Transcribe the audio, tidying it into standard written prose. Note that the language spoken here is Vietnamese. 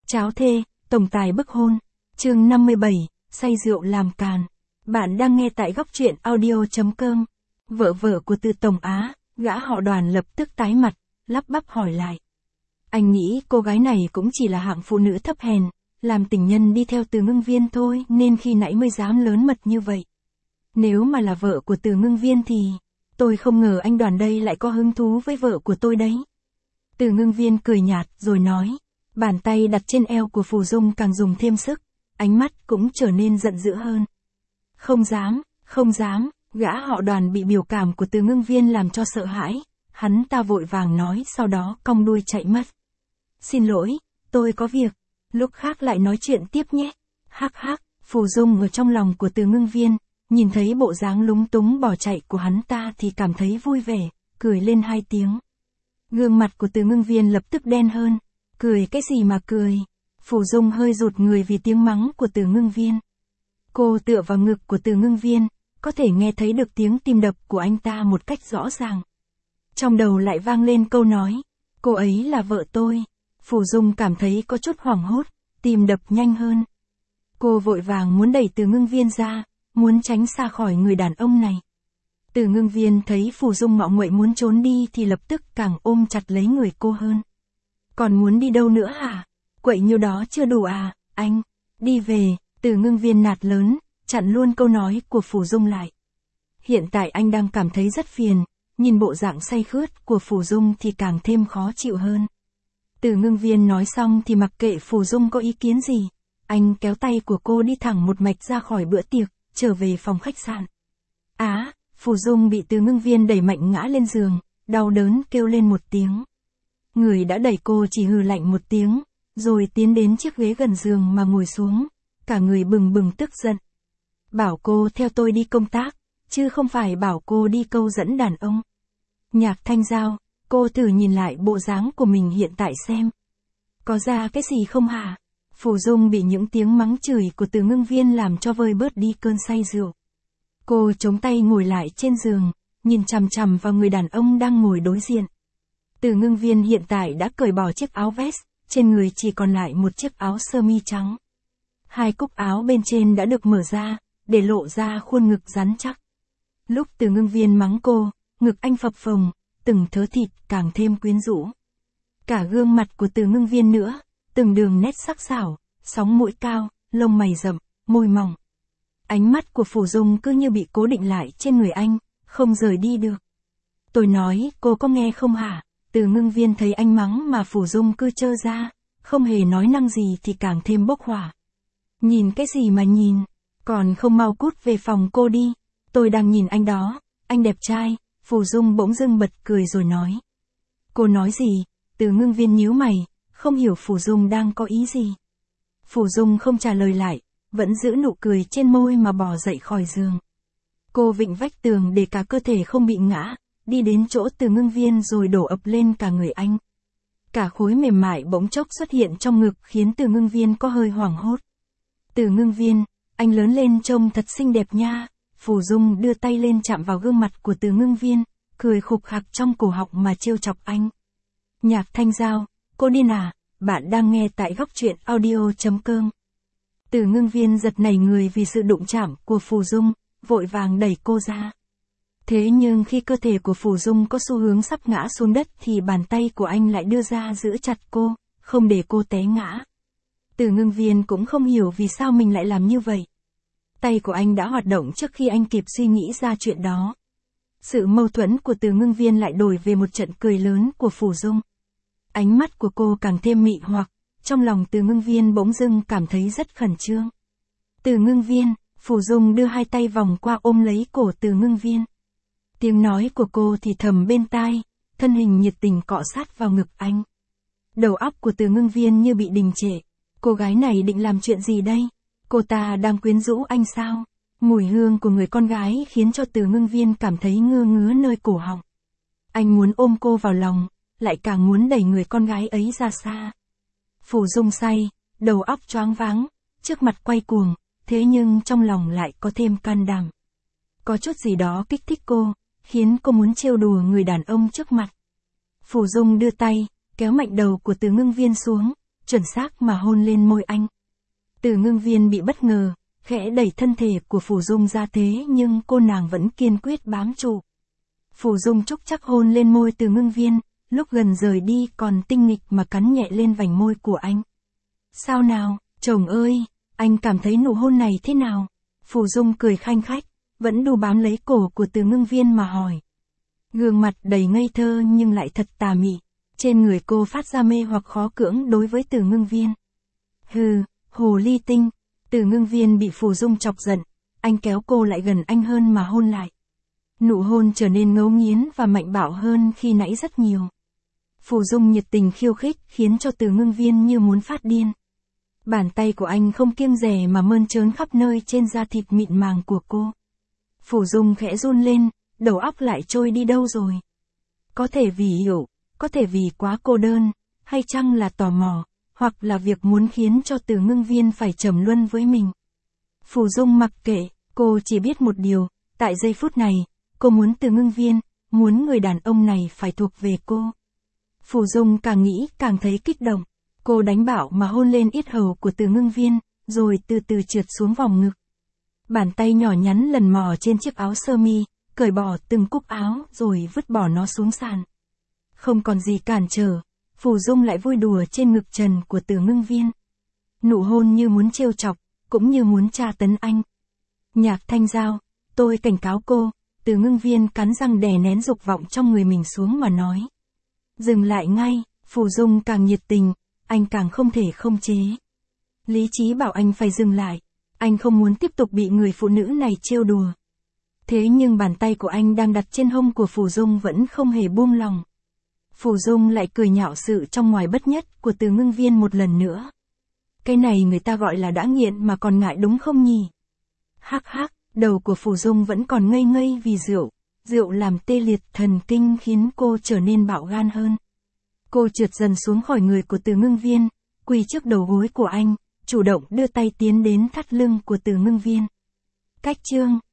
Cháo thê, tổng tài bức hôn. Chương 57, say rượu làm càn. Bạn đang nghe tại góc truyện audio.com. Vợ của Từ Tổng Á, gã họ Đoàn lập tức tái mặt, lắp bắp hỏi lại. Anh nghĩ cô gái này cũng chỉ là hạng phụ nữ thấp hèn, làm tình nhân đi theo Từ Ngưng Viên thôi nên khi nãy mới dám lớn mật như vậy. Nếu mà là vợ của Từ Ngưng Viên thì, tôi không ngờ anh Đoàn đây lại có hứng thú với vợ của tôi đấy. Từ Ngưng Viên cười nhạt rồi nói, bàn tay đặt trên eo của Phù Dung càng dùng thêm sức, ánh mắt cũng trở nên giận dữ hơn. Không dám, gã họ Đoàn bị biểu cảm của Từ Ngưng Viên làm cho sợ hãi, hắn ta vội vàng nói sau đó cong đuôi chạy mất. Xin lỗi, tôi có việc, lúc khác lại nói chuyện tiếp nhé. Hắc hắc, Phù Dung ở trong lòng của Từ Ngưng Viên, nhìn thấy bộ dáng lúng túng bỏ chạy của hắn ta thì cảm thấy vui vẻ, cười lên 2 tiếng. Gương mặt của Từ Ngưng Viên lập tức đen hơn, cười cái gì mà cười. Phù Dung hơi rụt người vì tiếng mắng của Từ Ngưng Viên. Cô tựa vào ngực của Từ Ngưng Viên, có thể nghe thấy được tiếng tim đập của anh ta một cách rõ ràng. Trong đầu lại vang lên câu nói, cô ấy là vợ tôi. Phù Dung cảm thấy có chút hoảng hốt, tim đập nhanh hơn. Cô vội vàng muốn đẩy Từ Ngưng Viên ra, muốn tránh xa khỏi người đàn ông này. Từ Ngưng Viên thấy Phù Dung ngọ nguậy muốn trốn đi thì lập tức càng ôm chặt lấy người cô hơn. Còn muốn đi đâu nữa hả? Quậy nhiêu đó chưa đủ à, anh? Đi về, Từ Ngưng Viên nạt lớn, chặn luôn câu nói của Phù Dung lại. Hiện tại anh đang cảm thấy rất phiền, nhìn bộ dạng say khướt của Phù Dung thì càng thêm khó chịu hơn. Từ Ngưng Viên nói xong thì mặc kệ Phù Dung có ý kiến gì, anh kéo tay của cô đi thẳng một mạch ra khỏi bữa tiệc, trở về phòng khách sạn. Phù Dung bị Từ Ngưng Viên đẩy mạnh ngã lên giường, đau đớn kêu lên một tiếng. Người đã đẩy cô chỉ hừ lạnh một tiếng, rồi tiến đến chiếc ghế gần giường mà ngồi xuống, cả người bừng bừng tức giận. Bảo cô theo tôi đi công tác, chứ không phải bảo cô đi câu dẫn đàn ông. Nhạc Thanh Giao, cô thử nhìn lại bộ dáng của mình hiện tại xem. Có ra cái gì không hả? Phù Dung bị những tiếng mắng chửi của Từ Ngưng Viên làm cho vơi bớt đi cơn say rượu. Cô chống tay ngồi lại trên giường, nhìn chằm chằm vào người đàn ông đang ngồi đối diện. Từ Ngưng Viên hiện tại đã cởi bỏ chiếc áo vest, trên người chỉ còn lại một chiếc áo sơ mi trắng. 2 cúc áo bên trên đã được mở ra, để lộ ra khuôn ngực rắn chắc. Lúc Từ Ngưng Viên mắng cô, ngực anh phập phồng, từng thớ thịt càng thêm quyến rũ. Cả gương mặt của Từ Ngưng Viên nữa, từng đường nét sắc sảo, sóng mũi cao, lông mày rậm, môi mỏng. Ánh mắt của Phù Dung cứ như bị cố định lại trên người anh, không rời đi được. Tôi nói, cô có nghe không hả? Từ Ngưng Viên thấy anh mắng mà Phù Dung cứ trơ ra, không hề nói năng gì thì càng thêm bốc hỏa. Nhìn cái gì mà nhìn, còn không mau cút về phòng cô đi, tôi đang nhìn anh đó, anh đẹp trai. Phù Dung bỗng dưng bật cười rồi nói. Cô nói gì? Từ Ngưng Viên nhíu mày, không hiểu Phù Dung đang có ý gì. Phù Dung không trả lời lại, vẫn giữ nụ cười trên môi mà bò dậy khỏi giường. Cô vịn vách tường để cả cơ thể không bị ngã, đi đến chỗ Từ Ngưng Viên rồi đổ ập lên cả người anh. Cả khối mềm mại bỗng chốc xuất hiện trong ngực khiến Từ Ngưng Viên có hơi hoảng hốt. Từ Ngưng Viên, anh lớn lên trông thật xinh đẹp nha. Phù Dung đưa tay lên chạm vào gương mặt của Từ Ngưng Viên, cười khục khặc trong cổ họng mà trêu chọc anh. Nhạc Thanh Giao, cô điên à? Bạn đang nghe tại góc truyện audio.com. Từ Ngưng Viên giật nảy người vì sự đụng chạm của Phù Dung, vội vàng đẩy cô ra. Thế nhưng khi cơ thể của Phù Dung có xu hướng sắp ngã xuống đất thì bàn tay của anh lại đưa ra giữ chặt cô, không để cô té ngã. Từ Ngưng Viên cũng không hiểu vì sao mình lại làm như vậy. Tay của anh đã hoạt động trước khi anh kịp suy nghĩ ra chuyện đó. Sự mâu thuẫn của Từ Ngưng Viên lại đổi về một trận cười lớn của Phù Dung. Ánh mắt của cô càng thêm mị hoặc, trong lòng Từ Ngưng Viên bỗng dưng cảm thấy rất khẩn trương. Từ Ngưng Viên, Phù Dung đưa 2 tay vòng qua ôm lấy cổ Từ Ngưng Viên. Tiếng nói của cô thì thầm bên tai, thân hình nhiệt tình cọ sát vào ngực anh. Đầu óc của Từ Ngưng Viên như bị đình trệ. Cô gái này định làm chuyện gì đây? Cô ta đang quyến rũ anh sao? Mùi hương của người con gái khiến cho Từ Ngưng Viên cảm thấy ngứa ngứa nơi cổ họng. Anh muốn ôm cô vào lòng, lại càng muốn đẩy người con gái ấy ra xa. Phù Dung say, đầu óc choáng váng, trước mặt quay cuồng, thế nhưng trong lòng lại có thêm can đảm. Có chút gì đó kích thích cô, khiến cô muốn trêu đùa người đàn ông trước mặt. Phù Dung đưa tay, kéo mạnh đầu của Từ Ngưng Viên xuống, chuẩn xác mà hôn lên môi anh. Từ Ngưng Viên bị bất ngờ, khẽ đẩy thân thể của Phù Dung ra thế nhưng cô nàng vẫn kiên quyết bám trụ. Phù Dung trúc chắc hôn lên môi Từ Ngưng Viên, lúc gần rời đi còn tinh nghịch mà cắn nhẹ lên vành môi của anh. Sao nào, chồng ơi, anh cảm thấy nụ hôn này thế nào? Phù Dung cười khanh khách, vẫn đu bám lấy cổ của Từ Ngưng Viên mà hỏi. Gương mặt đầy ngây thơ nhưng lại thật tà mị, trên người cô phát ra mê hoặc khó cưỡng đối với Từ Ngưng Viên. Hừ, hồ ly tinh. Từ Ngưng Viên bị Phù Dung chọc giận, anh kéo cô lại gần anh hơn mà hôn lại. Nụ hôn trở nên ngấu nghiến và mạnh bạo hơn khi nãy rất nhiều. Phù Dung nhiệt tình khiêu khích khiến cho Từ Ngưng Viên như muốn phát điên. Bàn tay của anh không kiêng dè mà mơn trớn khắp nơi trên da thịt mịn màng của cô. Phù Dung khẽ run lên, đầu óc lại trôi đi đâu rồi. Có thể vì hiểu, có thể vì quá cô đơn, hay chăng là tò mò, hoặc là việc muốn khiến cho Từ Ngưng Viên phải trầm luân với mình. Phù Dung mặc kệ, cô chỉ biết một điều, tại giây phút này, cô muốn Từ Ngưng Viên, muốn người đàn ông này phải thuộc về cô. Phù Dung càng nghĩ càng thấy kích động, cô đánh bạo mà hôn lên yết hầu của Từ Ngưng Viên, rồi từ từ trượt xuống vòng ngực. Bàn tay nhỏ nhắn lần mò trên chiếc áo sơ mi, cởi bỏ từng cúc áo rồi vứt bỏ nó xuống sàn. Không còn gì cản trở, Phù Dung lại vui đùa trên ngực trần của Từ Ngưng Viên. Nụ hôn như muốn trêu chọc, cũng như muốn tra tấn anh. Nhạc Thanh Giao, tôi cảnh cáo cô. Từ Ngưng Viên cắn răng đè nén dục vọng trong người mình xuống mà nói. Dừng lại ngay, Phù Dung càng nhiệt tình, anh càng không thể không chế. Lý trí bảo anh phải dừng lại, anh không muốn tiếp tục bị người phụ nữ này trêu đùa. Thế nhưng bàn tay của anh đang đặt trên hông của Phù Dung vẫn không hề buông lòng. Phù Dung lại cười nhạo sự trong ngoài bất nhất của Từ Ngưng Viên một lần nữa. Cái này người ta gọi là đã nghiện mà còn ngại đúng không nhỉ? Hắc hắc, đầu của Phù Dung vẫn còn ngây ngây vì rượu làm tê liệt thần kinh khiến cô trở nên bạo gan hơn. Cô trượt dần xuống khỏi người của Từ Ngưng Viên, quỳ trước đầu gối của anh, chủ động đưa tay tiến đến thắt lưng của Từ Ngưng Viên. Cách chương